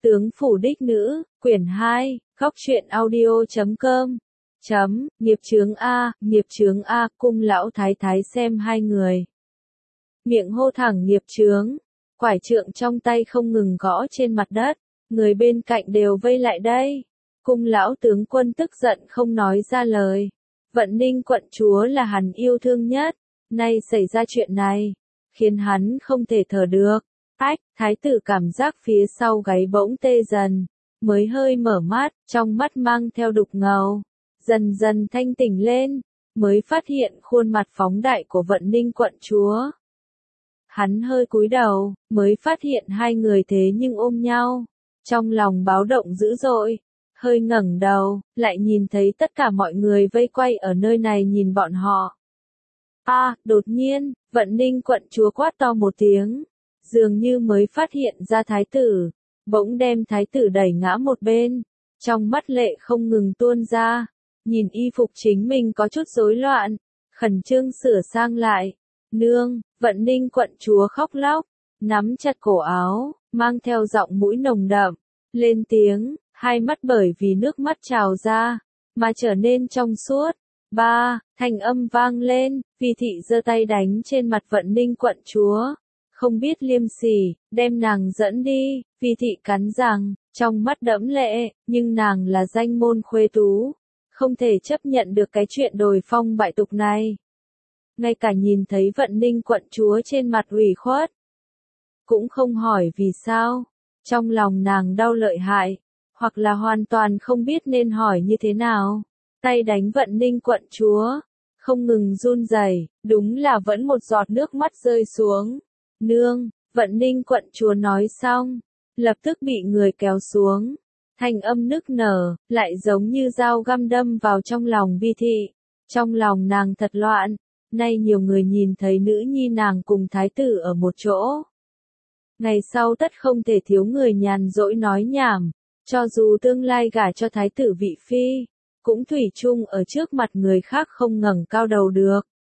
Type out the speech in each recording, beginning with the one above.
Tướng phủ đích nữ, quyển 2, góc truyện audio.com. Nghiệp chướng A, cung lão thái thái xem hai người. Miệng hô thẳng nghiệp chướng, quải trượng trong tay không ngừng gõ trên mặt đất, người bên cạnh đều vây lại đây. Cung lão tướng quân tức giận không nói ra lời. Vận Ninh quận chúa là hắn yêu thương nhất, nay xảy ra chuyện này, khiến hắn không thể thở được. Thái tử cảm giác phía sau gáy bỗng tê dần, mới hơi mở mắt, trong mắt mang theo đục ngầu, dần dần thanh tỉnh lên, mới phát hiện khuôn mặt phóng đại của Vận Ninh quận chúa. Hắn hơi cúi đầu, mới phát hiện hai người thế nhưng ôm nhau, trong lòng báo động dữ dội, hơi ngẩng đầu, lại nhìn thấy tất cả mọi người vây quay ở nơi này nhìn bọn họ. Đột nhiên, Vận Ninh quận chúa quát to một tiếng, dường như mới phát hiện ra thái tử, bỗng đem thái tử đẩy ngã một bên, trong mắt lệ không ngừng tuôn ra, nhìn y phục chính mình có chút rối loạn, khẩn trương sửa sang lại. Nương, Vận Ninh quận chúa khóc lóc, nắm chặt cổ áo, mang theo giọng mũi nồng đậm, lên tiếng, hai mắt bởi vì nước mắt trào ra, mà trở nên trong suốt. Thanh âm vang lên, Vi thị giơ tay đánh trên mặt Vận Ninh quận chúa, không biết liêm sỉ, đem nàng dẫn đi. Vi thị cắn răng, trong mắt đẫm lệ, nhưng nàng là danh môn khuê tú, không thể chấp nhận được cái chuyện đồi phong bại tục này. Ngay cả nhìn thấy Vận Ninh quận chúa trên mặt ủy khuất, cũng không hỏi vì sao, trong lòng nàng đau lợi hại, hoặc là hoàn toàn không biết nên hỏi như thế nào. Tay đánh Vận Ninh quận chúa, không ngừng run rẩy, đúng là vẫn một giọt nước mắt rơi xuống. Nương, Vận Ninh quận chúa nói xong, lập tức bị người kéo xuống. Thanh âm nức nở, lại giống như dao găm đâm vào trong lòng Vi thị. Trong lòng nàng thật loạn, nay nhiều người nhìn thấy nữ nhi nàng cùng thái tử ở một chỗ. Ngày sau tất không thể thiếu người nhàn rỗi nói nhảm, cho dù tương lai gả cho thái tử vị phi, cũng thủy chung ở trước mặt người khác không ngẩng cao đầu được.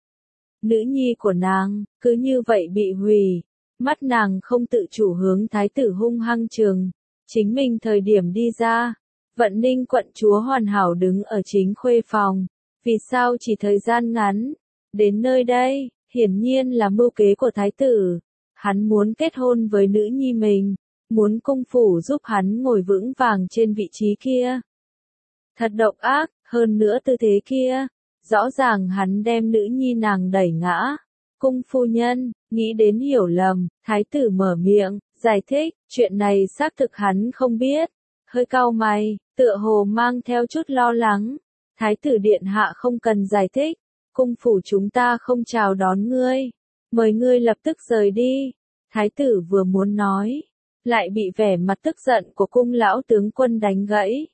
Nữ nhi của nàng, cứ như vậy bị hủy, mắt nàng không tự chủ hướng thái tử hung hăng trừng, chính mình thời điểm đi ra, Vận Ninh quận chúa hoàn hảo đứng ở chính khuê phòng, vì sao chỉ thời gian ngắn, đến nơi đây, hiển nhiên là mưu kế của thái tử, hắn muốn kết hôn với nữ nhi mình, muốn cung phủ giúp hắn ngồi vững vàng trên vị trí kia. Thật độc ác, hơn nữa tư thế kia, rõ ràng hắn đem nữ nhi nàng đẩy ngã. Cung phu nhân, nghĩ đến hiểu lầm, thái tử mở miệng, giải thích, chuyện này xác thực hắn không biết. Hơi cau mày, tựa hồ mang theo chút lo lắng. Thái tử điện hạ không cần giải thích, cung phủ chúng ta không chào đón ngươi, mời ngươi lập tức rời đi. Thái tử vừa muốn nói, lại bị vẻ mặt tức giận của cung lão tướng quân đánh gãy.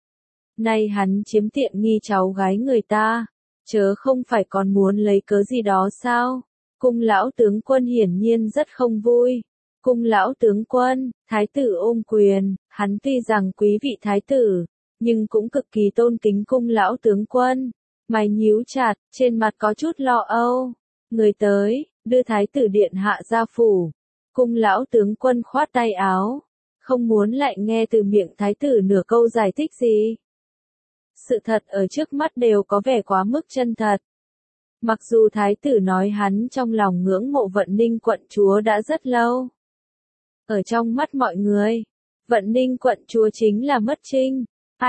Nay hắn chiếm tiện nghi cháu gái người ta, chớ không phải còn muốn lấy cớ gì đó sao? Cung lão tướng quân hiển nhiên rất không vui. Cung lão tướng quân, thái tử ôm quyền, hắn tuy rằng quý vị thái tử, nhưng cũng cực kỳ tôn kính cung lão tướng quân. Mày nhíu chặt, trên mặt có chút lo âu. Người tới, đưa thái tử điện hạ ra phủ. Cung lão tướng quân khoát tay áo, không muốn lại nghe từ miệng thái tử nửa câu giải thích gì. Sự thật ở trước mắt đều có vẻ quá mức chân thật. Mặc dù thái tử nói hắn trong lòng ngưỡng mộ Vận Ninh quận chúa đã rất lâu. Ở trong mắt mọi người, Vận Ninh quận chúa chính là mất trinh.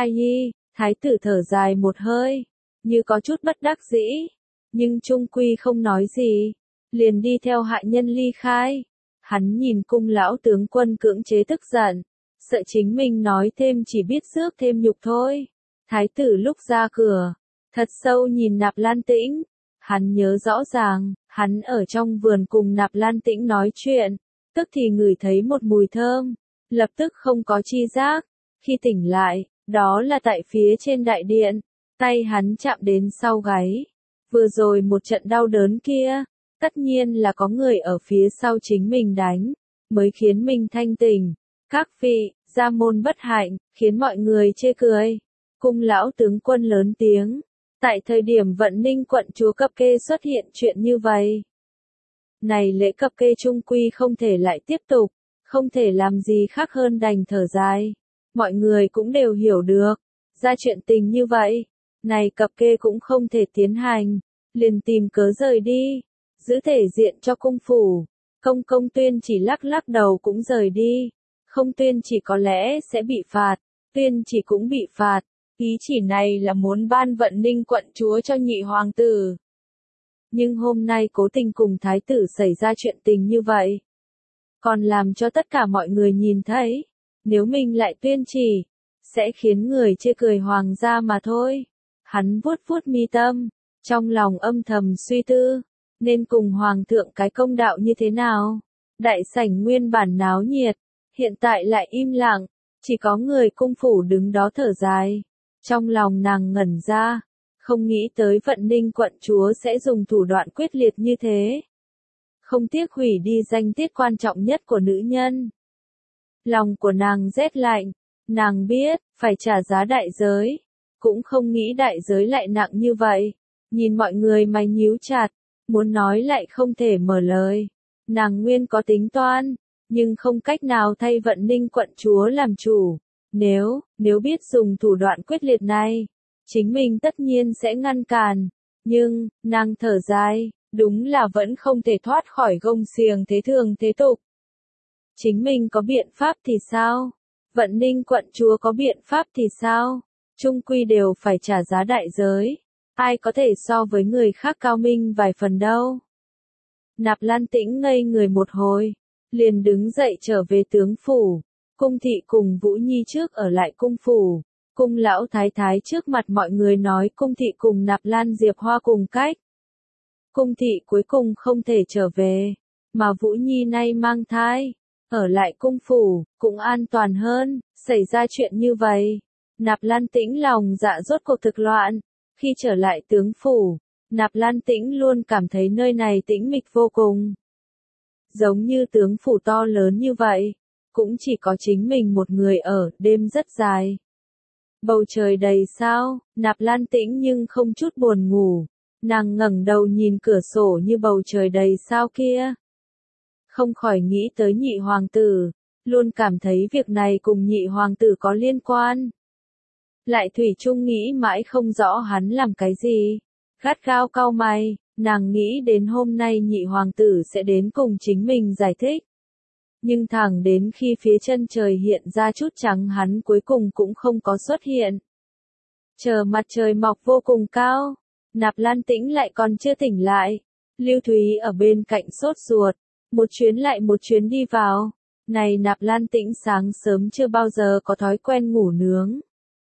Thái tử thở dài một hơi, như có chút bất đắc dĩ, nhưng chung quy không nói gì, liền đi theo hạ nhân ly khai. Hắn nhìn cung lão tướng quân cưỡng chế tức giận, sợ chính mình nói thêm chỉ biết rước thêm nhục thôi. Thái tử lúc ra cửa, thật sâu nhìn Nạp Lan Tĩnh, hắn nhớ rõ ràng, hắn ở trong vườn cùng Nạp Lan Tĩnh nói chuyện, tức thì ngửi thấy một mùi thơm, lập tức không có chi giác, khi tỉnh lại, đó là tại phía trên đại điện, tay hắn chạm đến sau gáy, vừa rồi một trận đau đớn kia, tất nhiên là có người ở phía sau chính mình đánh, mới khiến mình thanh tỉnh. Các vị, gia môn bất hạnh, khiến mọi người chê cười. Cung lão tướng quân lớn tiếng, tại thời điểm Vận Ninh quận chúa cập kê xuất hiện chuyện như vậy. Này lễ cập kê chung quy không thể lại tiếp tục, không thể làm gì khác hơn đành thở dài. Mọi người cũng đều hiểu được, ra chuyện tình như vậy, này cập kê cũng không thể tiến hành, liền tìm cớ rời đi, giữ thể diện cho cung phủ. Công Tuyên chỉ lắc lắc đầu cũng rời đi, không Tuyên chỉ có lẽ sẽ bị phạt, Tuyên chỉ cũng bị phạt, ý chỉ này là muốn ban Vận Ninh quận chúa cho nhị hoàng tử. Nhưng hôm nay cố tình cùng thái tử xảy ra chuyện tình như vậy, còn làm cho tất cả mọi người nhìn thấy, nếu mình lại Tuyên chỉ, sẽ khiến người chê cười hoàng gia mà thôi. Hắn vuốt vuốt mi tâm, trong lòng âm thầm suy tư, nên cùng hoàng thượng cái công đạo như thế nào. Đại sảnh nguyên bản náo nhiệt, hiện tại lại im lặng, chỉ có người cung phủ đứng đó thở dài. Trong lòng nàng ngẩn ra, không nghĩ tới Vận Ninh quận chúa sẽ dùng thủ đoạn quyết liệt như thế. Không tiếc hủy đi danh tiết quan trọng nhất của nữ nhân. Lòng của nàng rét lạnh, nàng biết, phải trả giá đại giới, cũng không nghĩ đại giới lại nặng như vậy. Nhìn mọi người mày nhíu chặt, muốn nói lại không thể mở lời. Nàng nguyên có tính toán, nhưng không cách nào thay Vận Ninh quận chúa làm chủ. Nếu biết dùng thủ đoạn quyết liệt này, chính mình tất nhiên sẽ ngăn cản. Nhưng, nàng thở dài, đúng là vẫn không thể thoát khỏi gông xiềng thế thường thế tục. Chính mình có biện pháp thì sao? Vận Ninh quận chúa có biện pháp thì sao? Chung quy đều phải trả giá đại giới. Ai có thể so với người khác cao minh vài phần đâu. Nạp Lan Tĩnh ngây người một hồi, liền đứng dậy trở về tướng phủ. Cung thị cùng Vũ Nhi trước ở lại cung phủ. Cung lão thái thái trước mặt mọi người nói cung thị cùng Nạp Lan Diệp Hoa cùng cách. Cung thị cuối cùng không thể trở về, mà Vũ Nhi nay mang thai, ở lại cung phủ, cũng an toàn hơn. Xảy ra chuyện như vậy, Nạp Lan Tĩnh lòng dạ rốt cuộc thực loạn. Khi trở lại tướng phủ, Nạp Lan Tĩnh luôn cảm thấy nơi này tĩnh mịch vô cùng. Giống như tướng phủ to lớn như vậy, cũng chỉ có chính mình một người ở, đêm rất dài. Bầu trời đầy sao, Nạp Lan Tĩnh nhưng không chút buồn ngủ. Nàng ngẩng đầu nhìn cửa sổ như bầu trời đầy sao kia. Không khỏi nghĩ tới nhị hoàng tử, luôn cảm thấy việc này cùng nhị hoàng tử có liên quan. Lại thủy chung nghĩ mãi không rõ hắn làm cái gì. Gắt gao cau mày, nàng nghĩ đến hôm nay nhị hoàng tử sẽ đến cùng chính mình giải thích. Nhưng thẳng đến khi phía chân trời hiện ra chút trắng hắn cuối cùng cũng không có xuất hiện. Chờ mặt trời mọc vô cùng cao, Nạp Lan Tĩnh lại còn chưa tỉnh lại. Lưu Thúy ở bên cạnh sốt ruột, một chuyến lại một chuyến đi vào. Này Nạp Lan Tĩnh sáng sớm chưa bao giờ có thói quen ngủ nướng.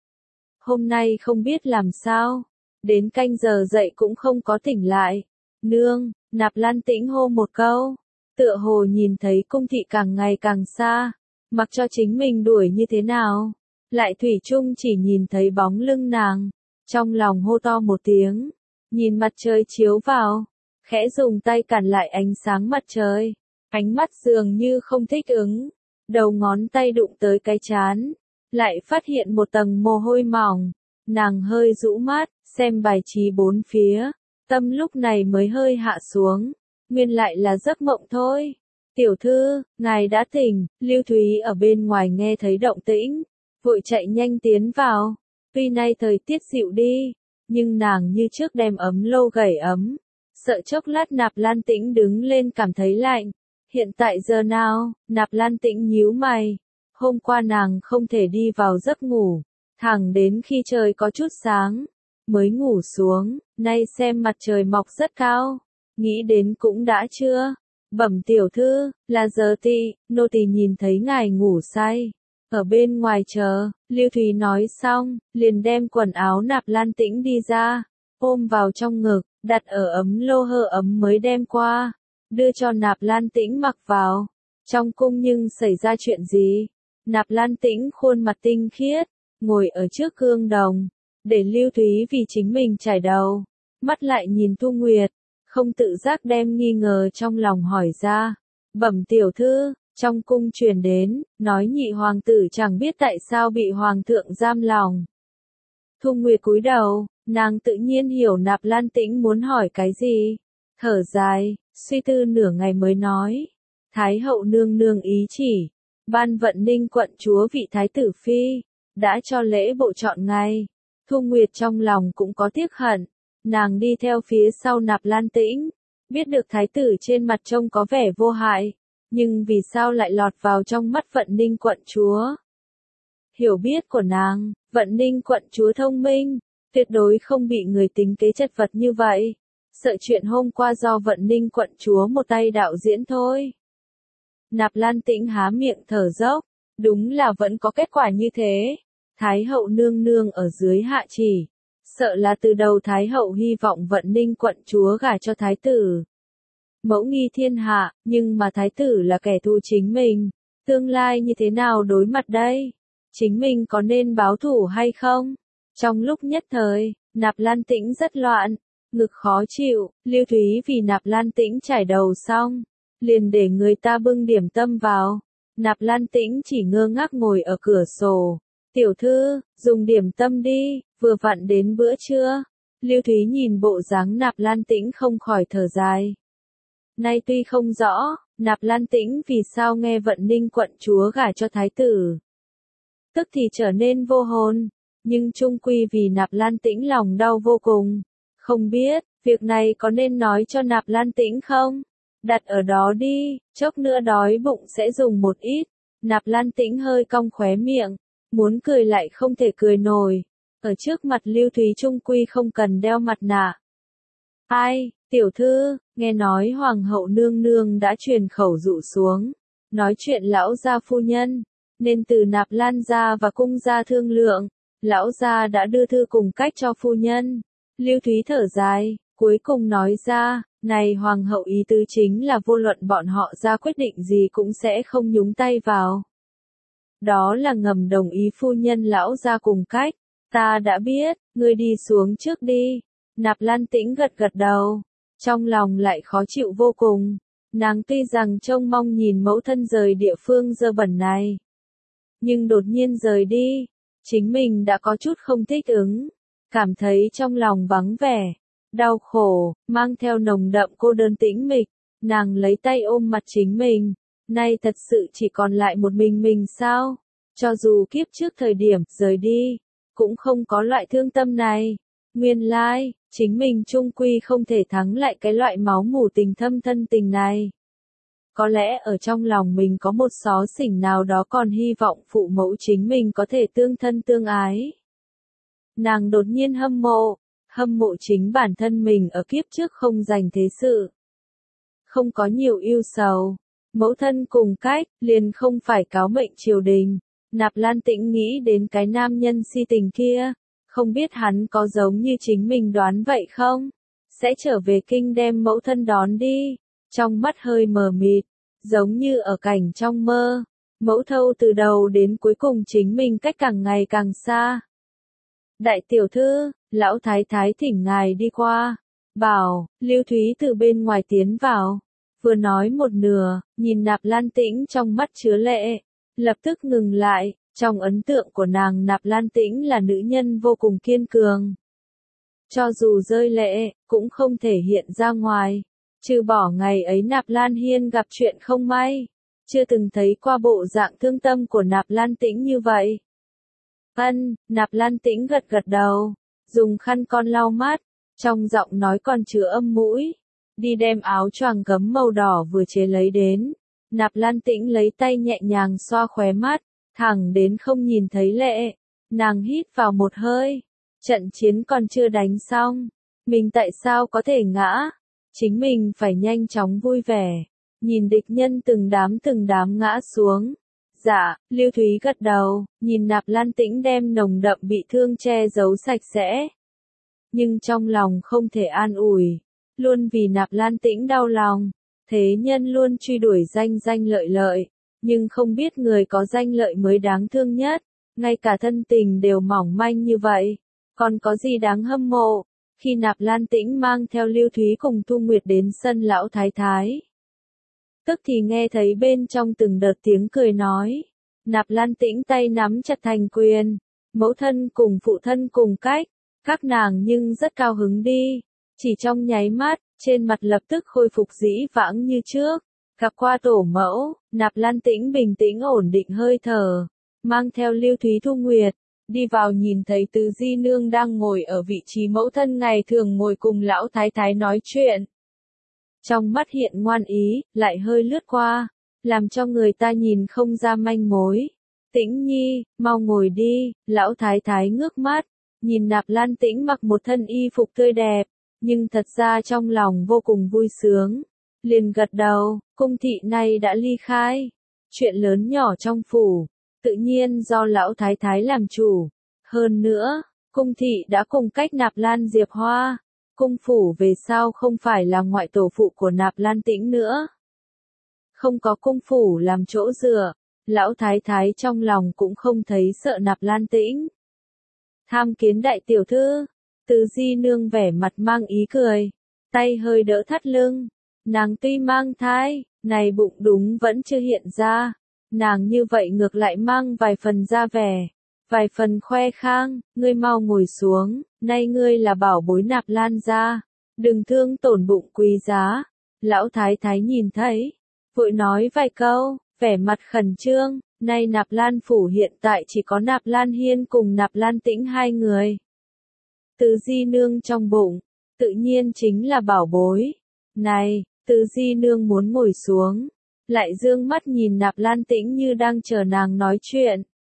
Hôm nay không biết làm sao, đến canh giờ dậy cũng không có tỉnh lại. Nương, Nạp Lan Tĩnh hô một câu, tựa hồ nhìn thấy cung thị càng ngày càng xa, mặc cho chính mình đuổi như thế nào, lại thủy chung chỉ nhìn thấy bóng lưng nàng, trong lòng hô to một tiếng, nhìn mặt trời chiếu vào, khẽ dùng tay cản lại ánh sáng mặt trời, ánh mắt dường như không thích ứng, đầu ngón tay đụng tới cái trán, lại phát hiện một tầng mồ hôi mỏng, nàng hơi rũ mắt, xem bài trí bốn phía, tâm lúc này mới hơi hạ xuống, nguyên lại là giấc mộng thôi. Tiểu thư, ngài đã tỉnh. Lưu Thúy ở bên ngoài nghe thấy động tĩnh, vội chạy nhanh tiến vào. Tuy nay thời tiết dịu đi, nhưng nàng như trước đem ấm lô gẩy ấm, sợ chốc lát Nạp Lan Tĩnh đứng lên cảm thấy lạnh. Hiện tại giờ nào? Nạp Lan Tĩnh nhíu mày. Hôm qua nàng không thể đi vào giấc ngủ, thẳng đến khi trời có chút sáng, mới ngủ xuống. Nay xem mặt trời mọc rất cao, nghĩ đến cũng đã trưa. Bẩm tiểu thư, là giờ tị, nô tỳ nhìn thấy ngài ngủ say, ở bên ngoài chờ. Lưu Thúy nói xong, liền đem quần áo Nạp Lan Tĩnh đi ra, ôm vào trong ngực, đặt ở ấm lô hơ ấm mới đem qua, đưa cho Nạp Lan Tĩnh mặc vào. Trong cung nhưng xảy ra chuyện gì? Nạp Lan Tĩnh khuôn mặt tinh khiết, ngồi ở trước gương đồng, để Lưu Thúy vì chính mình chải đầu, mắt lại nhìn Thu Nguyệt, không tự giác đem nghi ngờ trong lòng hỏi ra. Bẩm tiểu thư, trong cung truyền đến, nói nhị hoàng tử chẳng biết tại sao bị hoàng thượng giam lòng. Thu Nguyệt cúi đầu, nàng tự nhiên hiểu Nạp Lan Tĩnh muốn hỏi cái gì. Thở dài, suy tư nửa ngày mới nói. Thái hậu nương nương ý chỉ, Ban Vận Ninh quận chúa vị thái tử phi, đã cho lễ bộ chọn ngày. Thu Nguyệt trong lòng cũng có tiếc hận, nàng đi theo phía sau Nạp Lan Tĩnh, biết được thái tử trên mặt trông có vẻ vô hại, nhưng vì sao lại lọt vào trong mắt Vận Ninh quận chúa. Hiểu biết của nàng, Vận Ninh quận chúa thông minh, tuyệt đối không bị người tính kế chật vật như vậy. Sợ chuyện hôm qua do Vận Ninh quận chúa một tay đạo diễn thôi. Nạp Lan Tĩnh há miệng thở dốc, đúng là vẫn có kết quả như thế. Thái hậu nương nương ở dưới hạ chỉ, sợ là từ đầu Thái hậu hy vọng Vận Ninh quận chúa gả cho thái tử. Mẫu nghi thiên hạ, nhưng mà thái tử là kẻ thù chính mình, tương lai như thế nào đối mặt đây? Chính mình có nên báo thù hay không? Trong lúc nhất thời, Nạp Lan Tĩnh rất loạn, ngực khó chịu, Lưu Thúy vì Nạp Lan Tĩnh trải đầu xong, liền để người ta bưng điểm tâm vào. Nạp Lan Tĩnh chỉ ngơ ngác ngồi ở cửa sổ. Tiểu thư, dùng điểm tâm đi, vừa vặn đến bữa trưa. Lưu Thúy nhìn bộ dáng Nạp Lan Tĩnh không khỏi thở dài. Nay tuy không rõ, Nạp Lan Tĩnh vì sao nghe Vận Ninh quận chúa gả cho thái tử, tức thì trở nên vô hồn, nhưng chung quy vì Nạp Lan Tĩnh lòng đau vô cùng. Không biết, việc này có nên nói cho Nạp Lan Tĩnh không? Đặt ở đó đi, chốc nữa đói bụng sẽ dùng một ít. Nạp Lan Tĩnh hơi cong khóe miệng, muốn cười lại không thể cười nổi. Ở trước mặt Lưu Thúy chung quy không cần đeo mặt nạ. Ai, tiểu thư, nghe nói Hoàng hậu nương nương đã truyền khẩu dụ xuống, nói chuyện lão gia phu nhân, nên từ Nạp Lan gia và cung gia thương lượng, lão gia đã đưa thư cùng cách cho phu nhân. Lưu Thúy thở dài, cuối cùng nói ra, này Hoàng hậu ý tứ chính là vô luận bọn họ ra quyết định gì cũng sẽ không nhúng tay vào. Đó là ngầm đồng ý phu nhân lão gia cùng cách. Ta đã biết, ngươi đi xuống trước đi. Nạp Lan Tĩnh gật gật đầu, trong lòng lại khó chịu vô cùng. Nàng tuy rằng trông mong nhìn mẫu thân rời địa phương dơ bẩn này, nhưng đột nhiên rời đi, chính mình đã có chút không thích ứng, cảm thấy trong lòng vắng vẻ, đau khổ, mang theo nồng đậm cô đơn tĩnh mịch. Nàng lấy tay ôm mặt chính mình, nay thật sự chỉ còn lại một mình sao? Cho dù kiếp trước thời điểm rời đi, cũng không có loại thương tâm này. Nguyên lai, chính mình chung quy không thể thắng lại cái loại máu mủ tình thâm thân tình này. Có lẽ ở trong lòng mình có một xó xỉnh nào đó còn hy vọng phụ mẫu chính mình có thể tương thân tương ái. Nàng đột nhiên hâm mộ chính bản thân mình ở kiếp trước không dành thế sự. Không có nhiều yêu sầu, mẫu thân cùng cách, liền không phải cáo mệnh triều đình. Nạp Lan Tĩnh nghĩ đến cái nam nhân si tình kia, không biết hắn có giống như chính mình đoán vậy không? Sẽ trở về kinh đem mẫu thân đón đi, trong mắt hơi mờ mịt, giống như ở cảnh trong mơ. Mẫu thâu từ đầu đến cuối cùng chính mình cách càng ngày càng xa. Đại tiểu thư, lão thái thái thỉnh ngài đi qua. Bảo, Lưu Thúy từ bên ngoài tiến vào. Vừa nói một nửa, nhìn Nạp Lan Tĩnh trong mắt chứa lệ. Lập tức ngừng lại, trong ấn tượng của nàng Nạp Lan Tĩnh là nữ nhân vô cùng kiên cường. Cho dù rơi lệ, cũng không thể hiện ra ngoài. Trừ bỏ ngày ấy Nạp Lan Hiên gặp chuyện không may. Chưa từng thấy qua bộ dạng thương tâm của Nạp Lan Tĩnh như vậy. Nạp Lan Tĩnh gật gật đầu, dùng khăn con lau mắt, trong giọng nói còn chứa âm mũi. Đi đem áo choàng gấm màu đỏ vừa chế lấy đến. Nạp Lan Tĩnh lấy tay nhẹ nhàng xoa khóe mắt, thẳng đến không nhìn thấy lệ. Nàng hít vào một hơi. Trận chiến còn chưa đánh xong. Mình tại sao có thể ngã? Chính mình phải nhanh chóng vui vẻ. Nhìn địch nhân từng đám ngã xuống. Dạ, Lưu Thúy gật đầu, nhìn Nạp Lan Tĩnh đem nồng đậm bị thương che giấu sạch sẽ. Nhưng trong lòng không thể an ủi. Luôn vì Nạp Lan Tĩnh đau lòng. Thế nhân luôn truy đuổi danh lợi, nhưng không biết người có danh lợi mới đáng thương nhất, ngay cả thân tình đều mỏng manh như vậy, còn có gì đáng hâm mộ. Khi Nạp Lan Tĩnh mang theo Lưu Thúy cùng Thu Nguyệt đến sân lão thái thái, tức thì nghe thấy bên trong từng đợt tiếng cười nói. Nạp Lan Tĩnh tay nắm chặt thành quyền, mẫu thân cùng phụ thân cùng cách, các nàng nhưng rất cao hứng đi, chỉ trong nháy mắt, trên mặt lập tức khôi phục dĩ vãng như trước, Gặp qua tổ mẫu, Nạp Lan Tĩnh bình tĩnh ổn định hơi thở, mang theo Lưu Thúy Thu Nguyệt, đi vào nhìn thấy Từ Di Nương đang ngồi ở vị trí mẫu thân ngày thường ngồi cùng lão thái thái nói chuyện. Trong mắt hiện ngoan ý, lại hơi lướt qua, làm cho người ta nhìn không ra manh mối. Tĩnh Nhi, mau ngồi đi, lão thái thái ngước mắt, nhìn Nạp Lan Tĩnh mặc một thân y phục tươi đẹp, nhưng thật ra trong lòng vô cùng vui sướng. Liền gật đầu, cung thị này đã ly khai. Chuyện lớn nhỏ trong phủ, tự nhiên do lão thái thái làm chủ. Hơn nữa, cung thị đã cùng cách Nạp Lan Diệp Hoa. Cung phủ về sau không phải là ngoại tổ phụ của Nạp Lan Tĩnh nữa. Không có cung phủ làm chỗ dựa, lão thái thái trong lòng cũng không thấy sợ Nạp Lan Tĩnh. Tham kiến đại tiểu thư, Từ Di Nương vẻ mặt mang ý cười, tay hơi đỡ thắt lưng. Nàng tuy mang thai, này bụng đúng vẫn chưa hiện ra. Nàng như vậy ngược lại mang vài phần ra vẻ, vài phần khoe khang, ngươi mau ngồi xuống, nay ngươi là bảo bối Nạp Lan gia, đừng thương tổn bụng quý giá. Lão thái thái nhìn thấy, vội nói vài câu, vẻ mặt khẩn trương, nay Nạp Lan phủ hiện tại chỉ có Nạp Lan Hiên cùng Nạp Lan Tĩnh hai người. Từ Di Nương trong bụng, tự nhiên chính là bảo bối. Này, Từ Di Nương muốn ngồi xuống, lại dương mắt nhìn Nạp Lan Tĩnh như đang chờ nàng nói chuyện.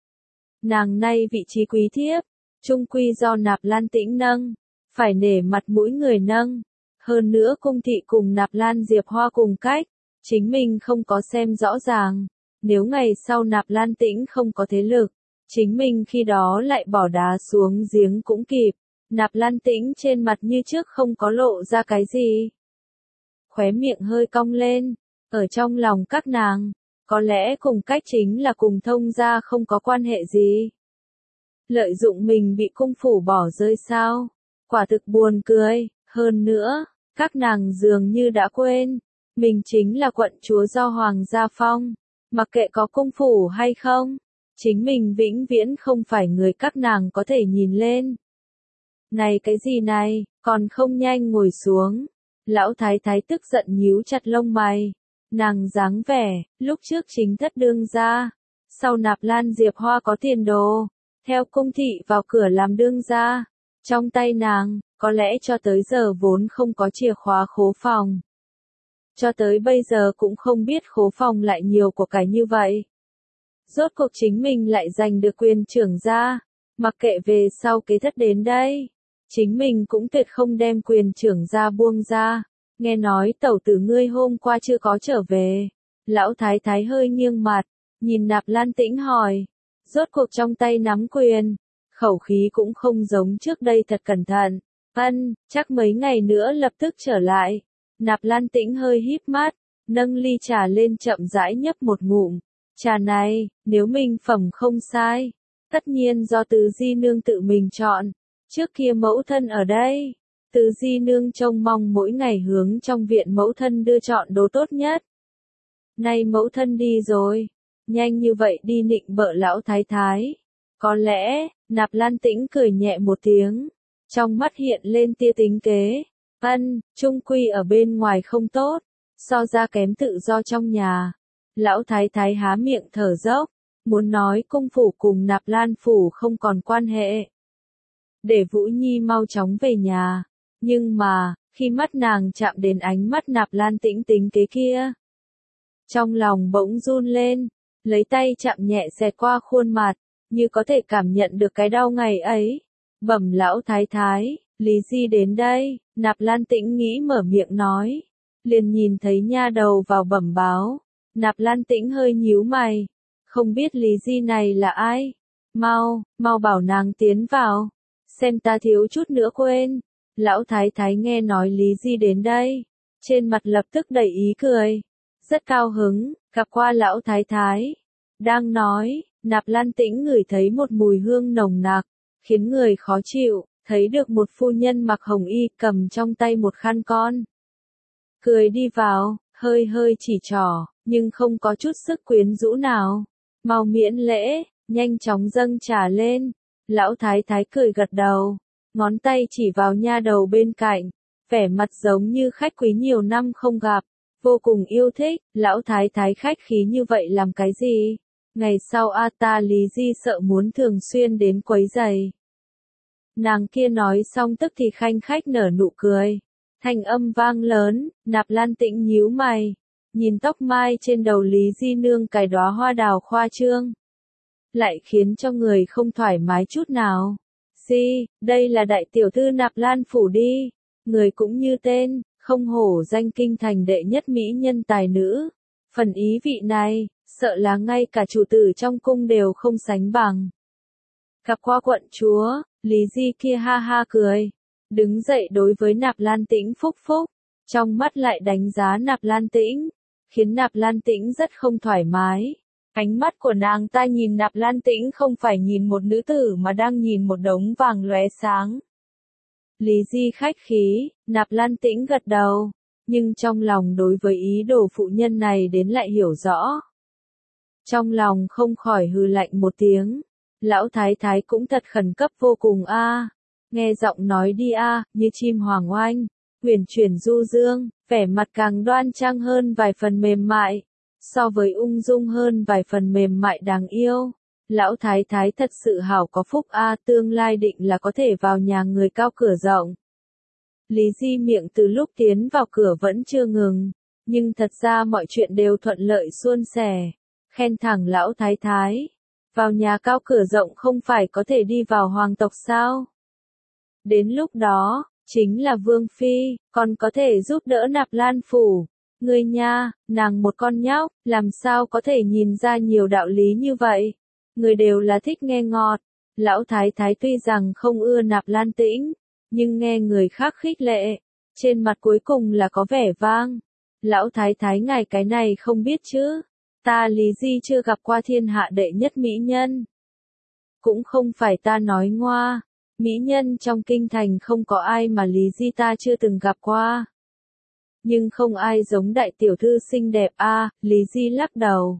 Nàng nay vị trí quý thiếp, chung quy do Nạp Lan Tĩnh nâng, phải nể mặt mũi người nâng. Hơn nữa cung thị cùng Nạp Lan Diệp Hoa cùng cách, chính mình không có xem rõ ràng. Nếu ngày sau Nạp Lan Tĩnh không có thế lực, chính mình khi đó lại bỏ đá xuống giếng cũng kịp. Nạp Lan Tĩnh trên mặt như trước không có lộ ra cái gì. Khóe miệng hơi cong lên, ở trong lòng các nàng, có lẽ cùng cách chính là cùng thông gia không có quan hệ gì. Lợi dụng mình bị cung phủ bỏ rơi sao? Quả thực buồn cười, hơn nữa, các nàng dường như đã quên, mình chính là quận chúa do Hoàng gia phong, mặc kệ có cung phủ hay không, chính mình vĩnh viễn không phải người các nàng có thể nhìn lên. Này cái gì này, còn không nhanh ngồi xuống. Lão thái thái tức giận nhíu chặt lông mày. Nàng dáng vẻ, lúc trước chính thất đương gia, sau Nạp Lan Diệp Hoa có tiền đồ, theo cung thị vào cửa làm đương gia. Trong tay nàng, có lẽ cho tới giờ vốn không có chìa khóa khố phòng. Cho tới bây giờ cũng không biết khố phòng lại nhiều của cái như vậy. Rốt cuộc chính mình lại giành được quyền trưởng gia, mặc kệ về sau kế thất đến đây. Chính mình cũng tuyệt không đem quyền trưởng gia buông ra. Nghe nói tẩu tử ngươi hôm qua chưa có trở về. Lão thái thái hơi nghiêng mặt, nhìn Nạp Lan Tĩnh hỏi. Rốt cuộc trong tay nắm quyền, khẩu khí cũng không giống trước đây thật cẩn thận. Chắc mấy ngày nữa lập tức trở lại. Nạp Lan Tĩnh hơi híp mắt, nâng ly trà lên chậm rãi nhấp một ngụm. Trà này, nếu mình phẩm không sai, tất nhiên do Từ Di Nương tự mình chọn. Trước kia mẫu thân ở đây, Từ Di Nương trông mong mỗi ngày hướng trong viện mẫu thân đưa chọn đồ tốt nhất. Nay mẫu thân đi rồi, nhanh như vậy đi nịnh bợ lão thái thái. Có lẽ, Nạp Lan Tĩnh cười nhẹ một tiếng, trong mắt hiện lên tia tính kế. Chung quy ở bên ngoài không tốt, so ra kém tự do trong nhà. Lão thái thái há miệng thở dốc, muốn nói cung phủ cùng Nạp Lan phủ không còn quan hệ. Để Vũ Nhi mau chóng về nhà. Nhưng mà, khi mắt nàng chạm đến ánh mắt Nạp Lan Tĩnh tính kế kia, trong lòng bỗng run lên, lấy tay chạm nhẹ xẹt qua khuôn mặt, như có thể cảm nhận được cái đau ngày ấy. Bẩm lão thái thái, Lý Di đến đây. Nạp Lan Tĩnh nghĩ mở miệng nói, liền nhìn thấy nha đầu vào bẩm báo. Nạp Lan Tĩnh hơi nhíu mày, không biết Lý Di này là ai. Mau bảo nàng tiến vào, xem ta thiếu chút nữa quên. Lão thái thái nghe nói Lý Di đến đây, trên mặt lập tức đầy ý cười, rất cao hứng, gặp qua lão thái thái. Đang nói, Nạp Lan Tĩnh ngửi thấy một mùi hương nồng nặc, khiến người khó chịu, thấy được một phu nhân mặc hồng y cầm trong tay một khăn con. Cười đi vào, hơi chỉ trỏ, nhưng không có chút sức quyến rũ nào. Mau miễn lễ, nhanh chóng dâng trà lên. Lão thái thái cười gật đầu, ngón tay chỉ vào nha đầu bên cạnh, vẻ mặt giống như khách quý nhiều năm không gặp, vô cùng yêu thích, lão thái thái khách khí như vậy làm cái gì? Ngày sau ta Lý Di sợ muốn thường xuyên đến quấy giày. Nàng kia nói xong tức thì khanh khách nở nụ cười. Thanh âm vang lớn, Nạp Lan Tĩnh nhíu mày, nhìn tóc mai trên đầu Lý Di Nương cài đóa hoa đào khoa trương, lại khiến cho người không thoải mái chút nào. Đây là đại tiểu thư Nạp Lan phủ đi, người cũng như tên, không hổ danh kinh thành đệ nhất mỹ nhân tài nữ. Phần ý vị này, sợ là ngay cả chủ tử trong cung đều không sánh bằng. Gặp qua quận chúa, Lý Di kia ha ha cười, đứng dậy đối với Nạp Lan Tĩnh phúc phúc, trong mắt lại đánh giá Nạp Lan Tĩnh, khiến Nạp Lan Tĩnh rất không thoải mái. Ánh mắt của nàng ta nhìn Nạp Lan Tĩnh không phải nhìn một nữ tử mà đang nhìn một đống vàng lóe sáng. Lý Di khách khí, Nạp Lan Tĩnh gật đầu, nhưng trong lòng đối với ý đồ phụ nhân này đến lại hiểu rõ. Trong lòng không khỏi hừ lạnh một tiếng, lão thái thái cũng thật khẩn cấp vô cùng a. Nghe giọng nói đi như chim hoàng oanh, huyền chuyển du dương, vẻ mặt càng đoan trang hơn vài phần mềm mại, so với ung dung hơn vài phần mềm mại đáng yêu. Lão thái thái thật sự hảo có phúc tương lai định là có thể vào nhà người cao cửa rộng. Lý Di miệng từ lúc tiến vào cửa vẫn chưa ngừng, nhưng thật ra mọi chuyện đều thuận lợi suôn sẻ, khen thẳng lão thái thái. Vào nhà cao cửa rộng không phải có thể đi vào hoàng tộc sao? Đến lúc đó, chính là vương phi, còn có thể giúp đỡ Nạp Lan phủ. Ngươi nha, nàng một con nhóc, làm sao có thể nhìn ra nhiều đạo lý như vậy? Người đều là thích nghe ngọt. Lão thái thái tuy rằng không ưa Nạp Lan Tĩnh, nhưng nghe người khác khích lệ, trên mặt cuối cùng là có vẻ vang. Lão thái thái ngài cái này không biết chứ? Ta Lý Di chưa gặp qua thiên hạ đệ nhất mỹ nhân. Cũng không phải ta nói ngoa, mỹ nhân trong kinh thành không có ai mà Lý Di ta chưa từng gặp qua. Nhưng không ai giống đại tiểu thư xinh đẹp Lý Di lắc đầu.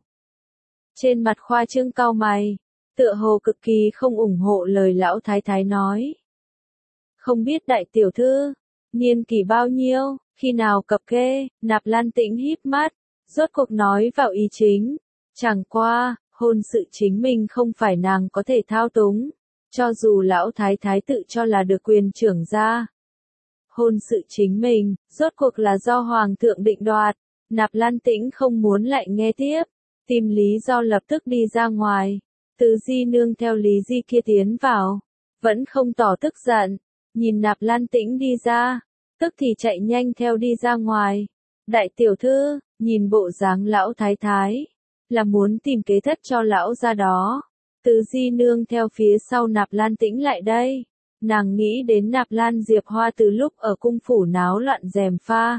Trên mặt khoa trương cau mày, tựa hồ cực kỳ không ủng hộ lời lão thái thái nói. Không biết đại tiểu thư, niên kỷ bao nhiêu, khi nào cập kê, Nạp Lan Tĩnh híp mắt, rốt cuộc nói vào ý chính. Chẳng qua, hôn sự chính mình không phải nàng có thể thao túng, cho dù lão thái thái tự cho là được quyền trưởng gia. Hôn sự chính mình, rốt cuộc là do hoàng thượng định đoạt. Nạp Lan Tĩnh không muốn lại nghe tiếp, tìm lý do lập tức đi ra ngoài. Từ Di nương theo Lý Di kia tiến vào, vẫn không tỏ tức giận, nhìn Nạp Lan Tĩnh đi ra, tức thì chạy nhanh theo đi ra ngoài. Đại tiểu thư, nhìn bộ dáng lão thái thái, là muốn tìm kế thất cho lão gia đó. Từ Di nương theo phía sau Nạp Lan Tĩnh lại đây. Nàng nghĩ đến Nạp Lan Diệp Hoa từ lúc ở cung phủ náo loạn rèm pha.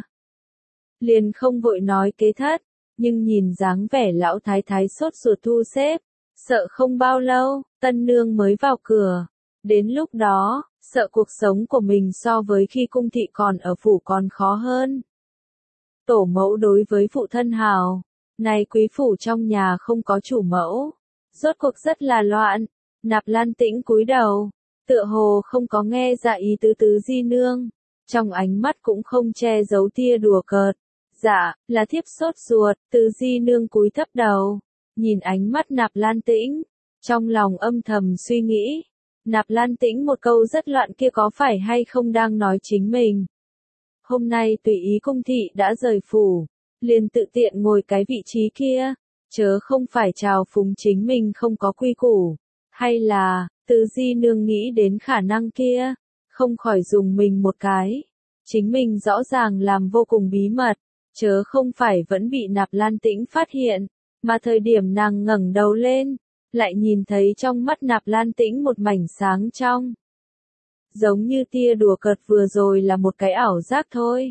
Liền không vội nói kế thất, nhưng nhìn dáng vẻ lão thái thái sốt ruột thu xếp, sợ không bao lâu, tân nương mới vào cửa. Đến lúc đó, sợ cuộc sống của mình so với khi cung thị còn ở phủ còn khó hơn. Tổ mẫu đối với phụ thân hào, này quý phủ trong nhà không có chủ mẫu, rốt cuộc rất là loạn. Nạp Lan Tĩnh cúi đầu, tựa hồ không có nghe dạ ý tứ Từ Di nương, trong ánh mắt cũng không che giấu tia đùa cợt. Dạ, là thiếp sốt ruột. Từ Di nương cúi thấp đầu, nhìn ánh mắt Nạp Lan Tĩnh, trong lòng âm thầm suy nghĩ, Nạp Lan Tĩnh một câu rất loạn kia có phải hay không đang nói chính mình. Hôm nay tùy ý cung thị đã rời phủ, liền tự tiện ngồi cái vị trí kia, chớ không phải trào phúng chính mình không có quy củ, hay là, Từ Di nương nghĩ đến khả năng kia, không khỏi dùng mình một cái. Chính mình rõ ràng làm vô cùng bí mật, chớ không phải vẫn bị Nạp Lan Tĩnh phát hiện, mà thời điểm nàng ngẩng đầu lên, lại nhìn thấy trong mắt Nạp Lan Tĩnh một mảnh sáng trong. Giống như tia đùa cợt vừa rồi là một cái ảo giác thôi.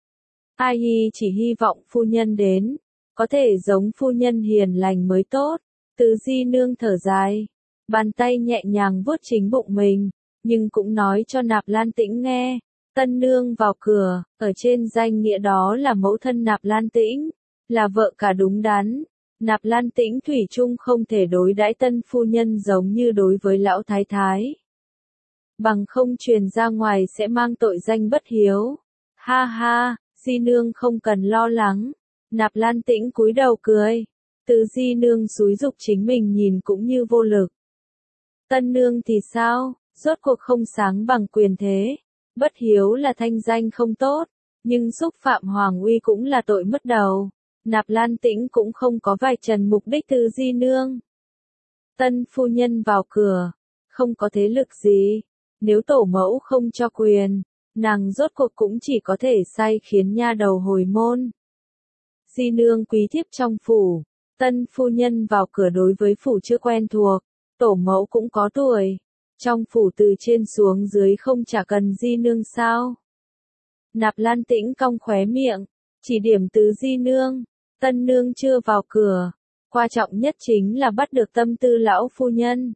Ai chỉ hy vọng phu nhân đến, có thể giống phu nhân hiền lành mới tốt. Từ Di nương thở dài, bàn tay nhẹ nhàng vuốt chính bụng mình, nhưng cũng nói cho Nạp Lan Tĩnh nghe. Tân nương vào cửa, ở trên danh nghĩa đó là mẫu thân Nạp Lan Tĩnh, là vợ cả đúng đắn. Nạp Lan Tĩnh thủy chung không thể đối đãi tân phu nhân giống như đối với lão thái thái. Bằng không truyền ra ngoài sẽ mang tội danh bất hiếu. Ha ha, Di nương không cần lo lắng. Nạp Lan Tĩnh cúi đầu cười. Từ Di nương xúi giục chính mình nhìn cũng như vô lực. Tân nương thì sao, rốt cuộc không sáng bằng quyền thế. Bất hiếu là thanh danh không tốt, nhưng xúc phạm hoàng uy cũng là tội mất đầu. Nạp Lan Tĩnh cũng không có vạch trần mục đích từ Di nương. Tân phu nhân vào cửa, không có thế lực gì. Nếu tổ mẫu không cho quyền, nàng rốt cuộc cũng chỉ có thể sai khiến nha đầu hồi môn. Di nương quý thiếp trong phủ, tân phu nhân vào cửa đối với phủ chưa quen thuộc, tổ mẫu cũng có tuổi. Trong phủ từ trên xuống dưới không chả cần Di nương sao? Nạp Lan Tĩnh cong khóe miệng, chỉ điểm từ Di nương, tân nương chưa vào cửa. Quan trọng nhất chính là bắt được tâm tư lão phu nhân.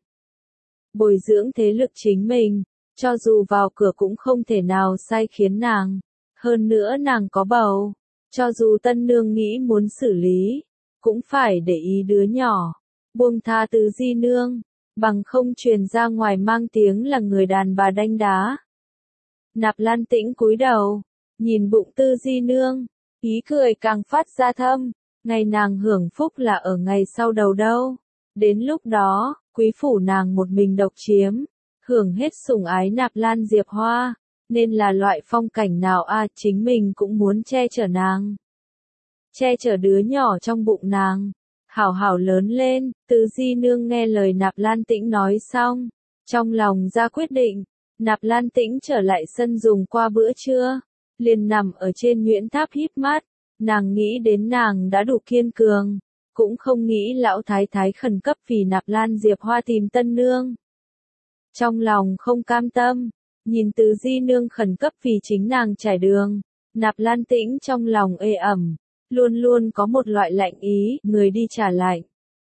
Bồi dưỡng thế lực chính mình, cho dù vào cửa cũng không thể nào sai khiến nàng. Hơn nữa nàng có bầu, cho dù tân nương nghĩ muốn xử lý, cũng phải để ý đứa nhỏ. Buông tha từ Di nương, bằng không truyền ra ngoài mang tiếng là người đàn bà đanh đá. Nạp Lan Tĩnh cúi đầu, nhìn bụng tư Di nương, ý cười càng phát ra thâm. Ngày nàng hưởng phúc là ở ngày sau đầu đâu. Đến lúc đó, quý phủ nàng một mình độc chiếm, hưởng hết sủng ái Nạp Lan Diệp Hoa, nên là loại phong cảnh nào chính mình cũng muốn che chở nàng. Che chở đứa nhỏ trong bụng nàng, hảo hảo lớn lên. Từ Di nương nghe lời Nạp Lan Tĩnh nói xong, trong lòng ra quyết định. Nạp Lan Tĩnh trở lại sân dùng qua bữa trưa, liền nằm ở trên nhuyễn tháp híp mắt. Nàng nghĩ đến nàng đã đủ kiên cường, cũng không nghĩ lão thái thái khẩn cấp vì Nạp Lan Diệp Hoa tìm tân nương. Trong lòng không cam tâm, nhìn từ Di nương khẩn cấp vì chính nàng trải đường, Nạp Lan Tĩnh trong lòng ê ẩm, luôn luôn có một loại lạnh ý, người đi trả lạnh.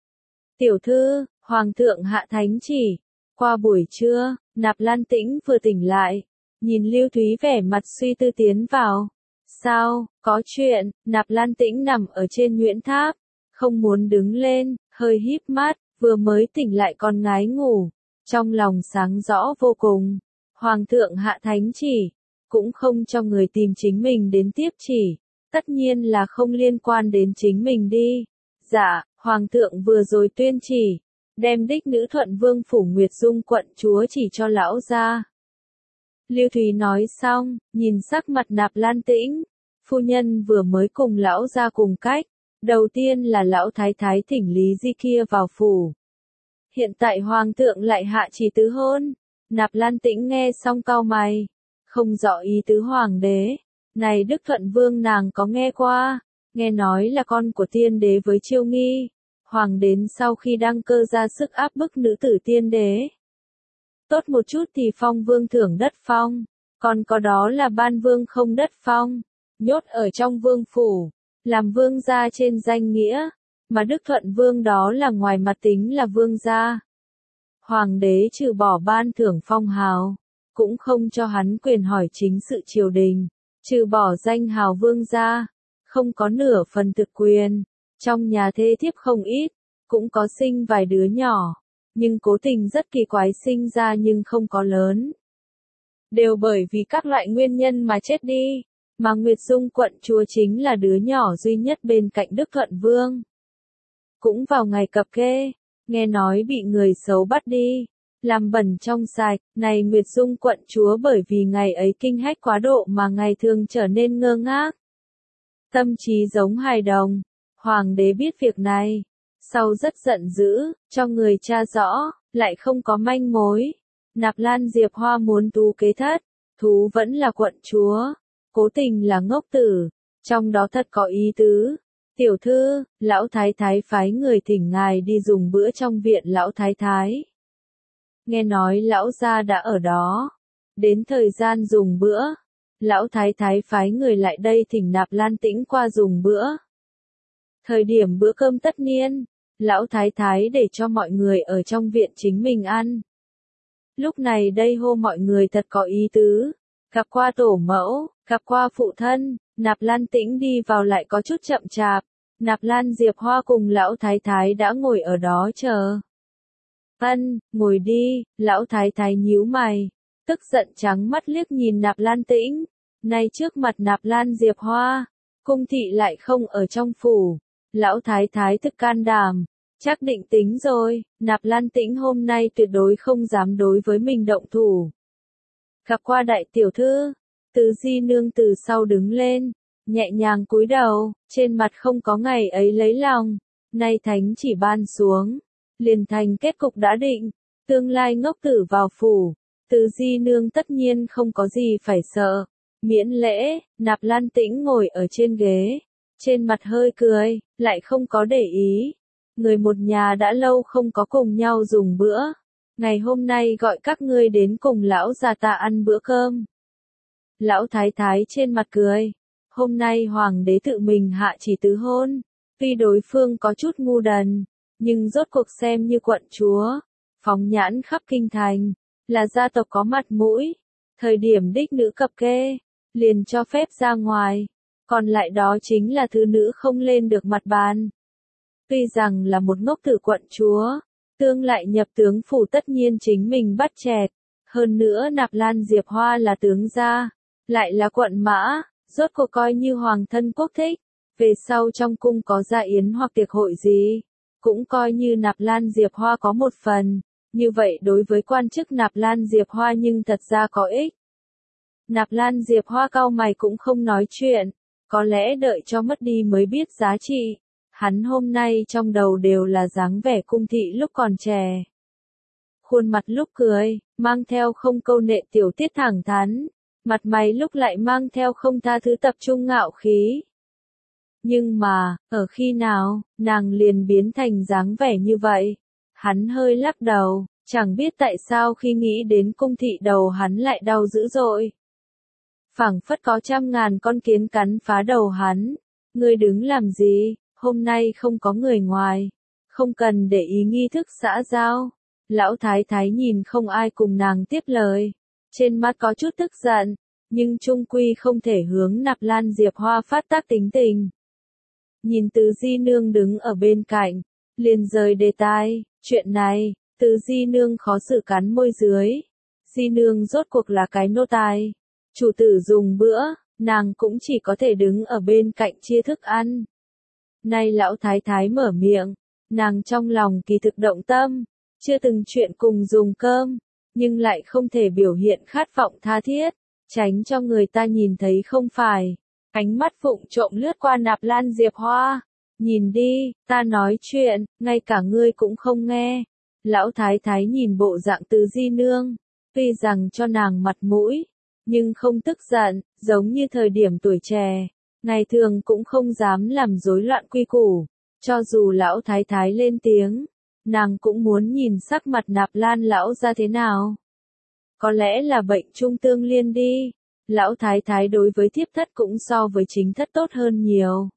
Tiểu thư, Hoàng thượng hạ thánh chỉ. Qua buổi trưa, Nạp Lan Tĩnh vừa tỉnh lại, nhìn Lưu Thúy vẻ mặt suy tư tiến vào. Sao, có chuyện? Nạp Lan Tĩnh nằm ở trên nhuyễn tháp, không muốn đứng lên, hơi híp mắt, vừa mới tỉnh lại còn ngái ngủ, trong lòng sáng rõ vô cùng. Hoàng thượng hạ thánh chỉ, cũng không cho người tìm chính mình đến tiếp chỉ, tất nhiên là không liên quan đến chính mình đi. Dạ, Hoàng thượng vừa rồi tuyên chỉ, đem đích nữ Thuận Vương phủ Nguyệt Dung quận chúa chỉ cho lão gia. Lưu Thúy nói xong, nhìn sắc mặt Nạp Lan Tĩnh, phu nhân vừa mới cùng lão gia cùng cách, đầu tiên là lão thái thái thỉnh Lý Di kia vào phủ. Hiện tại hoàng thượng lại hạ chỉ tứ hôn. Nạp Lan Tĩnh nghe xong cau mày, không rõ ý tứ hoàng đế. Này Đức Thuận Vương nàng có nghe qua, nghe nói là con của tiên đế với Chiêu Nghi. Hoàng đến sau khi đăng cơ ra sức áp bức nữ tử tiên đế. Tốt một chút thì phong vương thưởng đất phong, còn có đó là ban vương không đất phong, nhốt ở trong vương phủ, làm vương gia trên danh nghĩa, mà Đức Thuận Vương đó là ngoài mặt tính là vương gia. Hoàng đế trừ bỏ ban thưởng phong hào, cũng không cho hắn quyền hỏi chính sự triều đình, trừ bỏ danh hào vương gia, không có nửa phần thực quyền, trong nhà thê thiếp không ít, cũng có sinh vài đứa nhỏ. Nhưng cố tình rất kỳ quái sinh ra nhưng không có lớn. Đều bởi vì các loại nguyên nhân mà chết đi, mà Nguyệt Dung quận chúa chính là đứa nhỏ duy nhất bên cạnh Đức Thuận Vương. Cũng vào ngày cập kê, nghe nói bị người xấu bắt đi, làm bẩn trong sạch, này Nguyệt Dung quận chúa bởi vì ngày ấy kinh hách quá độ mà ngày thường trở nên ngơ ngác. Tâm trí giống hài đồng, hoàng đế biết việc này. Sau rất giận dữ, cho người tra rõ, lại không có manh mối. Nạp Lan Diệp Hoa muốn tú kế thất, thú vẫn là quận chúa, cố tình là ngốc tử, trong đó thật có ý tứ. Tiểu thư, lão thái thái phái người thỉnh ngài đi dùng bữa trong viện lão thái thái. Nghe nói lão gia đã ở đó, đến thời gian dùng bữa, lão thái thái phái người lại đây thỉnh Nạp Lan Tĩnh qua dùng bữa. Thời điểm bữa cơm tất niên, lão thái thái để cho mọi người ở trong viện chính mình ăn. Lúc này đây hô mọi người thật có ý tứ, gặp qua tổ mẫu, gặp qua phụ thân. Nạp Lan Tĩnh đi vào lại có chút chậm chạp, Nạp Lan Diệp Hoa cùng lão thái thái đã ngồi ở đó chờ. Ngồi đi, lão thái thái nhíu mày, tức giận trắng mắt liếc nhìn Nạp Lan Tĩnh, Nay trước mặt Nạp Lan Diệp Hoa, cung thị lại không ở trong phủ. Lão thái thái thực can đảm, chắc định tính rồi, Nạp Lan Tĩnh hôm nay tuyệt đối không dám đối với mình động thủ. Gặp qua đại tiểu thư, Từ Di nương từ sau đứng lên, nhẹ nhàng cúi đầu, trên mặt không có ngày ấy lấy lòng, nay thánh chỉ ban xuống, liền thành kết cục đã định, tương lai ngốc tử vào phủ, Từ Di nương tất nhiên không có gì phải sợ. Miễn lễ, Nạp Lan Tĩnh ngồi ở trên ghế, trên mặt hơi cười, lại không có để ý. Người một nhà đã lâu không có cùng nhau dùng bữa. Ngày hôm nay gọi các ngươi đến cùng lão già ta ăn bữa cơm. Lão thái thái trên mặt cười. Hôm nay hoàng đế tự mình hạ chỉ tứ hôn. Tuy đối phương có chút ngu đần, nhưng rốt cuộc xem như quận chúa. Phóng nhãn khắp kinh thành, là gia tộc có mặt mũi. Thời điểm đích nữ cập kê, liền cho phép ra ngoài. Còn lại đó chính là thứ nữ không lên được mặt bàn. Tuy rằng là một ngốc tử quận chúa, tương lại nhập tướng phủ tất nhiên chính mình bắt chẹt. Hơn nữa Nạp Lan Diệp Hoa là tướng gia, lại là quận mã, rốt cuộc coi như hoàng thân quốc thích. Về sau trong cung có gia yến hoặc tiệc hội gì, cũng coi như Nạp Lan Diệp Hoa có một phần. Như vậy đối với quan chức Nạp Lan Diệp Hoa nhưng thật ra có ích. Nạp Lan Diệp Hoa cau mày cũng không nói chuyện, có lẽ đợi cho mất đi mới biết giá trị. Hắn hôm nay trong đầu đều là dáng vẻ cung thị lúc còn trẻ. Khuôn mặt lúc cười, mang theo không câu nệ tiểu tiết thẳng thắn, mặt mày lúc lại mang theo không tha thứ tập trung ngạo khí. Nhưng mà, ở khi nào, nàng liền biến thành dáng vẻ như vậy? Hắn hơi lắc đầu, chẳng biết tại sao khi nghĩ đến cung thị đầu hắn lại đau dữ dội. Phảng phất có 100.000 con kiến cắn phá đầu hắn. Ngươi đứng làm gì, hôm nay không có người ngoài. Không cần để ý nghi thức xã giao. Lão thái thái nhìn không ai cùng nàng tiếp lời. Trên mắt có chút tức giận, nhưng trung quy không thể hướng Nạp Lan Diệp Hoa phát tác tính tình. Nhìn Từ Di nương đứng ở bên cạnh, liền rời đề tài, chuyện này, Từ Di nương khó xử cắn môi dưới. Di nương rốt cuộc là cái nô tài. Chủ tử dùng bữa, nàng cũng chỉ có thể đứng ở bên cạnh chia thức ăn. Nay lão thái thái mở miệng, nàng trong lòng kỳ thực động tâm, chưa từng chuyện cùng dùng cơm, nhưng lại không thể biểu hiện khát vọng tha thiết, tránh cho người ta nhìn thấy không phải. Ánh mắt vụng trộm lướt qua Nạp Lan Diệp Hoa, nhìn đi, ta nói chuyện, ngay cả ngươi cũng không nghe. Lão thái thái nhìn bộ dạng Từ Di nương, tuy rằng cho nàng mặt mũi, nhưng không tức giận, giống như thời điểm tuổi trẻ, ngày thường cũng không dám làm rối loạn quy củ. Cho dù lão thái thái lên tiếng, nàng cũng muốn nhìn sắc mặt Nạp Lan lão ra thế nào. Có lẽ là bệnh trung tương liên đi. Lão thái thái đối với thiếp thất cũng so với chính thất tốt hơn nhiều.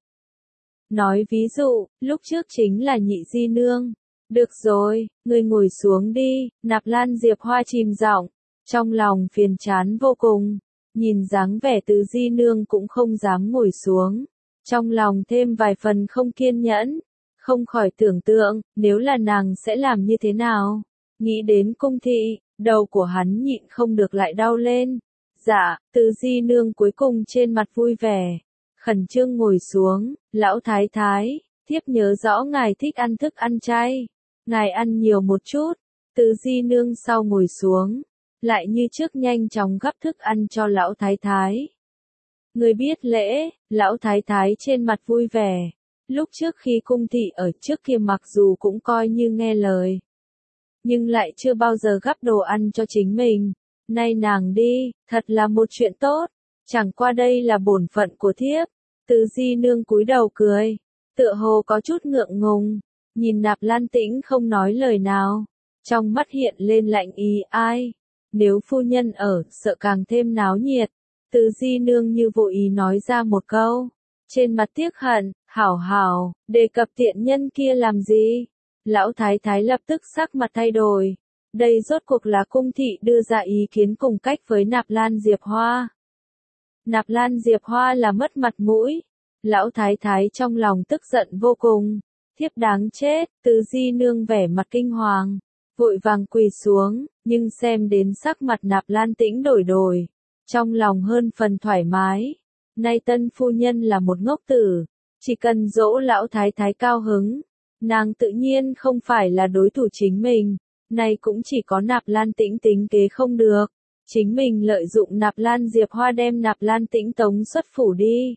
Nói ví dụ, lúc trước chính là Nhị Di nương. Được rồi, ngươi ngồi xuống đi, Nạp Lan Diệp Hoa chìm giọng, trong lòng phiền chán vô cùng. Nhìn dáng vẻ Từ Di nương cũng không dám ngồi xuống. Trong lòng thêm vài phần không kiên nhẫn, không khỏi tưởng tượng, nếu là nàng sẽ làm như thế nào. Nghĩ đến cung thị, đầu của hắn nhịn không được lại đau lên. Dạ, Từ Di nương cuối cùng trên mặt vui vẻ, khẩn trương ngồi xuống, lão thái thái, thiếp nhớ rõ ngài thích ăn thức ăn chay, ngài ăn nhiều một chút. Từ Di nương sau ngồi xuống, lại như trước nhanh chóng gắp thức ăn cho lão thái thái. Người biết lễ, lão thái thái trên mặt vui vẻ, lúc trước khi cung thị ở trước kia mặc dù cũng coi như nghe lời, nhưng lại chưa bao giờ gắp đồ ăn cho chính mình. Nay nàng đi, thật là một chuyện tốt, chẳng qua đây là bổn phận của thiếp. Từ Di nương cúi đầu cười, tựa hồ có chút ngượng ngùng, nhìn Nạp Lan Tĩnh không nói lời nào, trong mắt hiện lên lạnh ý ai, nếu phu nhân ở, sợ càng thêm náo nhiệt. Từ Di nương như vô ý nói ra một câu, trên mặt tiếc hận, hảo hảo, đề cập tiện nhân kia làm gì? Lão thái thái lập tức sắc mặt thay đổi. Đây rốt cuộc là cung thị đưa ra ý kiến cùng cách với Nạp Lan Diệp Hoa. Nạp Lan Diệp Hoa là mất mặt mũi. Lão thái thái trong lòng tức giận vô cùng. Thiếp đáng chết, Từ Di nương vẻ mặt kinh hoàng, vội vàng quỳ xuống, nhưng xem đến sắc mặt Nạp Lan Tĩnh đổi đổi. trong lòng hơn phần thoải mái. Nay tân phu nhân là một ngốc tử, chỉ cần dỗ lão thái thái cao hứng, nàng tự nhiên không phải là đối thủ chính mình. Nay cũng chỉ có Nạp Lan Tĩnh tính kế không được, chính mình lợi dụng Nạp Lan Diệp Hoa đem Nạp Lan Tĩnh tống xuất phủ đi.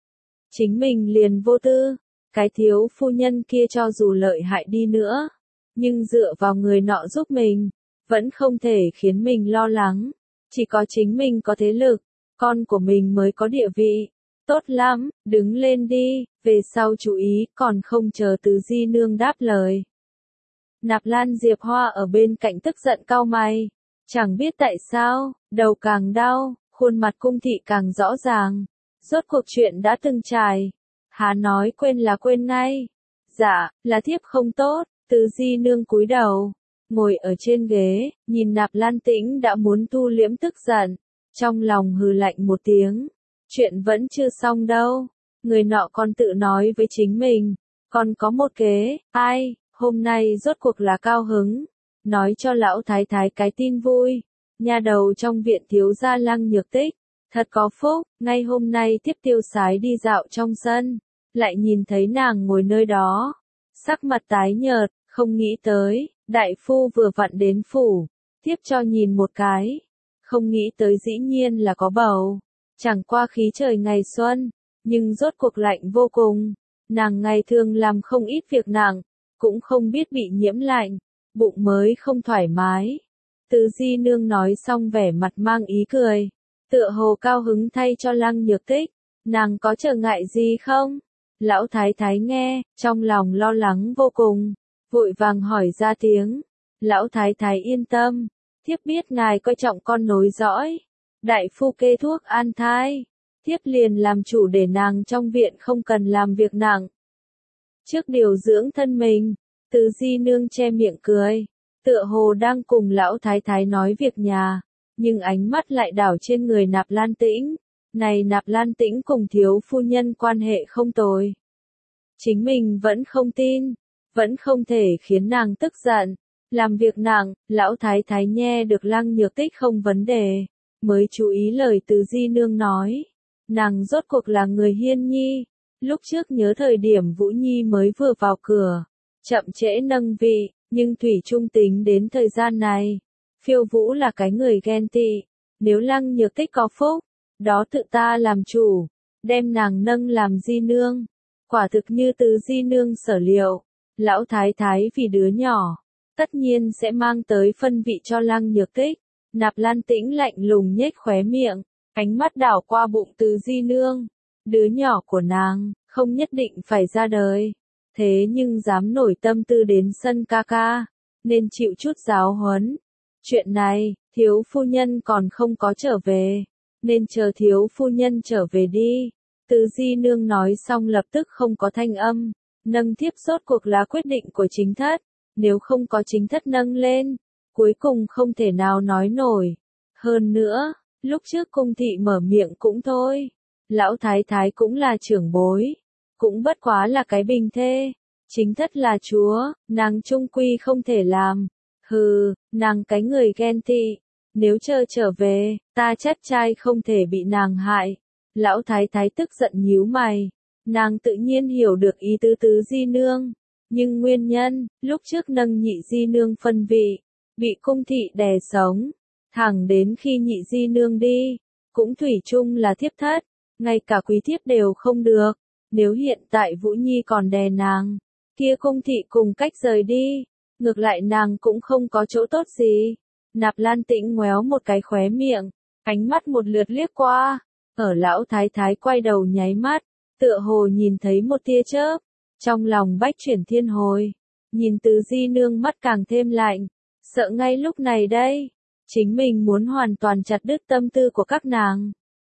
Chính mình liền vô tư, cái thiếu phu nhân kia cho dù lợi hại đi nữa, nhưng dựa vào người nọ giúp mình, vẫn không thể khiến mình lo lắng. Chỉ có chính mình có thế lực, con của mình mới có địa vị. Tốt lắm, đứng lên đi, về sau chú ý, còn không chờ Từ Di Nương đáp lời. Nạp Lan Diệp Hoa ở bên cạnh tức giận cau mày, chẳng biết tại sao, đầu càng đau, khuôn mặt cung thị càng rõ ràng. Rốt cuộc chuyện đã từng trải, há nói quên là quên ngay. Dạ, là thiếp không tốt. Từ Di Nương cúi đầu, ngồi ở trên ghế, nhìn Nạp Lan Tĩnh đã muốn thu liễm tức giận, trong lòng hừ lạnh một tiếng. Chuyện vẫn chưa xong đâu, người nọ còn tự nói với chính mình, còn có một kế, ai, hôm nay rốt cuộc là cao hứng, nói cho lão thái thái cái tin vui, nhà đầu trong viện thiếu gia Lăng Nhược Tích, thật có phúc, ngay hôm nay tiếp tiêu sái đi dạo trong sân, lại nhìn thấy nàng ngồi nơi đó, sắc mặt tái nhợt, không nghĩ tới, đại phu vừa vặn đến phủ, tiếp cho nhìn một cái, không nghĩ tới dĩ nhiên là có bầu. Chẳng qua khí trời ngày xuân, nhưng rốt cuộc lạnh vô cùng, nàng ngày thường làm không ít việc nặng, cũng không biết bị nhiễm lạnh, bụng mới không thoải mái. Từ Di Nương nói xong vẻ mặt mang ý cười, tựa hồ cao hứng thay cho Lăng Nhược Tích, nàng có trở ngại gì không? Lão thái thái nghe, trong lòng lo lắng vô cùng, vội vàng hỏi ra tiếng. Lão thái thái yên tâm, thiếp biết ngài coi trọng con nối dõi. Đại phu kê thuốc an thai, thiếp liền làm chủ để nàng trong viện không cần làm việc nặng. Trước điều dưỡng thân mình, Từ Di Nương che miệng cười, tựa hồ đang cùng lão thái thái nói việc nhà, nhưng ánh mắt lại đảo trên người Nạp Lan Tĩnh. Này Nạp Lan Tĩnh cùng thiếu phu nhân quan hệ không tồi. Chính mình vẫn không tin, vẫn không thể khiến nàng tức giận, làm việc nặng, lão thái thái nghe được Lăng Nhược Tích không vấn đề, mới chú ý lời Từ Di Nương nói. Nàng rốt cuộc là người hiên nhi, lúc trước nhớ thời điểm Vũ Nhi mới vừa vào cửa, chậm trễ nâng vị, nhưng thủy chung tính đến thời gian này. Phiêu Vũ là cái người ghen tị, nếu Lăng Nhược Tích có phúc, đó tự ta làm chủ, đem nàng nâng làm di nương. Quả thực như Từ Di Nương sở liệu, lão thái thái vì đứa nhỏ, tất nhiên sẽ mang tới phân vị cho Lăng Nhược Tích. Nạp Lan Tĩnh lạnh lùng nhếch khóe miệng, ánh mắt đảo qua bụng Từ Di Nương. Đứa nhỏ của nàng, không nhất định phải ra đời, thế nhưng dám nổi tâm tư đến sân ca ca, nên chịu chút giáo huấn. Chuyện này, thiếu phu nhân còn không có trở về, nên chờ thiếu phu nhân trở về đi. Từ Di Nương nói xong lập tức không có thanh âm, nâng thiếp rốt cuộc là quyết định của chính thất, nếu không có chính thất nâng lên, cuối cùng không thể nào nói nổi. Hơn nữa, lúc trước cung thị mở miệng cũng thôi, lão thái thái cũng là trưởng bối, cũng bất quá là cái bình thê, chính thất là chúa, nàng trung quy không thể làm. Hừ, nàng cái người ghen tị, nếu chờ trở về, ta chắc trai không thể bị nàng hại. Lão thái thái tức giận nhíu mày, nàng tự nhiên hiểu được ý tứ Từ Di Nương, nhưng nguyên nhân, lúc trước nâng Nhị Di Nương phân vị, bị cung thị đè sống, thẳng đến khi Nhị Di Nương đi, cũng thủy chung là thiếp thất, ngay cả quý thiếp đều không được, nếu hiện tại Vũ Nhi còn đè nàng, kia cung thị cùng cách rời đi, ngược lại nàng cũng không có chỗ tốt gì. Nạp Lan Tĩnh ngoéo một cái khóe miệng, ánh mắt một lượt liếc qua, ở lão thái thái quay đầu nháy mắt, tựa hồ nhìn thấy một tia chớp, trong lòng bách chuyển thiên hồi, nhìn Từ Di Nương mắt càng thêm lạnh, sợ ngay lúc này đây, chính mình muốn hoàn toàn chặt đứt tâm tư của các nàng.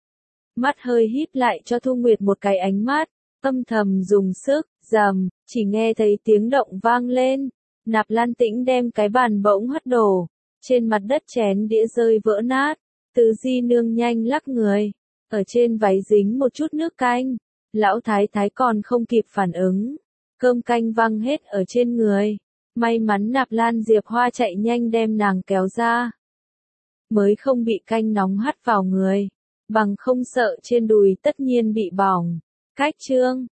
Mắt hơi híp lại cho Thu Nguyệt một cái ánh mắt, âm thầm dùng sức, rầm, chỉ nghe thấy tiếng động vang lên, Nạp Lan Tĩnh đem cái bàn bỗng hất đổ, trên mặt đất chén đĩa rơi vỡ nát, Từ Di Nương nhanh lắc người, ở trên váy dính một chút nước canh, lão thái thái còn không kịp phản ứng, cơm canh văng hết ở trên người, may mắn Nạp Lan Diệp Hoa chạy nhanh đem nàng kéo ra. mới không bị canh nóng hắt vào người, bằng không sợ trên đùi tất nhiên bị bỏng. Cách chương